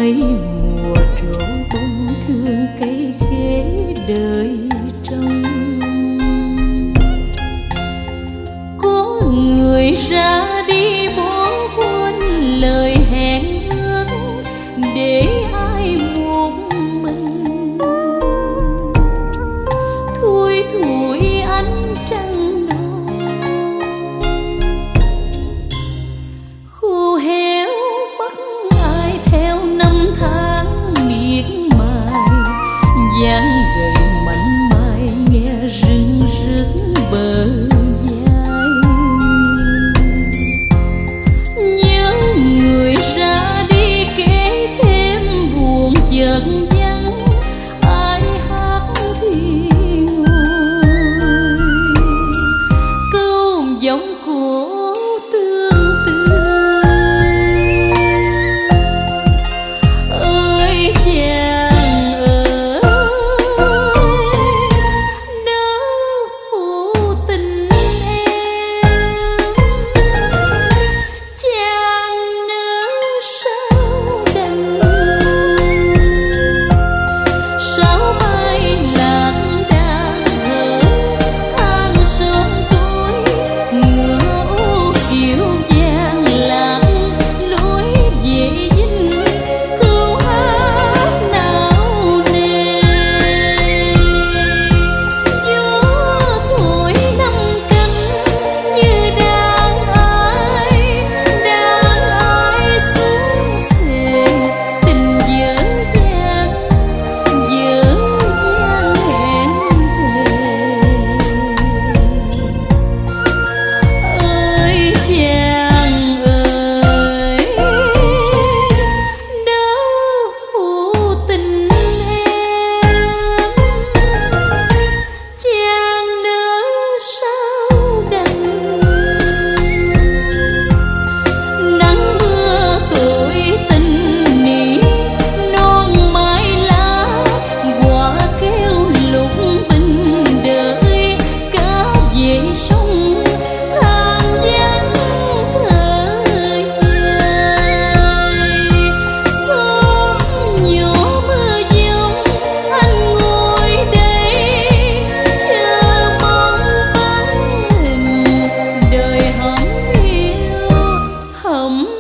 mấy mùa trổ bông thương cây khế đời trong. Có người ra đi bỏ quên lời hẹn ước để ai một mình. Thui thủi ánh trăng đỏ khô héo mất ai theo năm tháng miệt mài. Dáng gầy mảnh mai nghe rưng rức bờ vai. Nhớ người ra đi kể thêm buồn chợt vắng. Ai hát thì ngồi câu giọng của tương tư. Ơi chàng ơi, nỡ phụ tình em. Chàng nỡ sao đành. Sao mai lạc đang hở than sớm tối. Ngựa ô kiệu vàng lạc lối về dinh. Câu hát nào nề gió thổi năm cánh như đang ai xuống xề. Tình dở dang hẹn thề. Ơi chàng ơi, nỡ phụ tình em. Chàng nỡ sao đành. Nắng mưa tuổi tình nỉ non mái lá. Quả kêu lục bình đợi cá về sông. Than vắng thời dài. Sớm nhỏ mưa giông anh ngồi đây chờ mong bóng hình. Đời hẩm hiu hẩm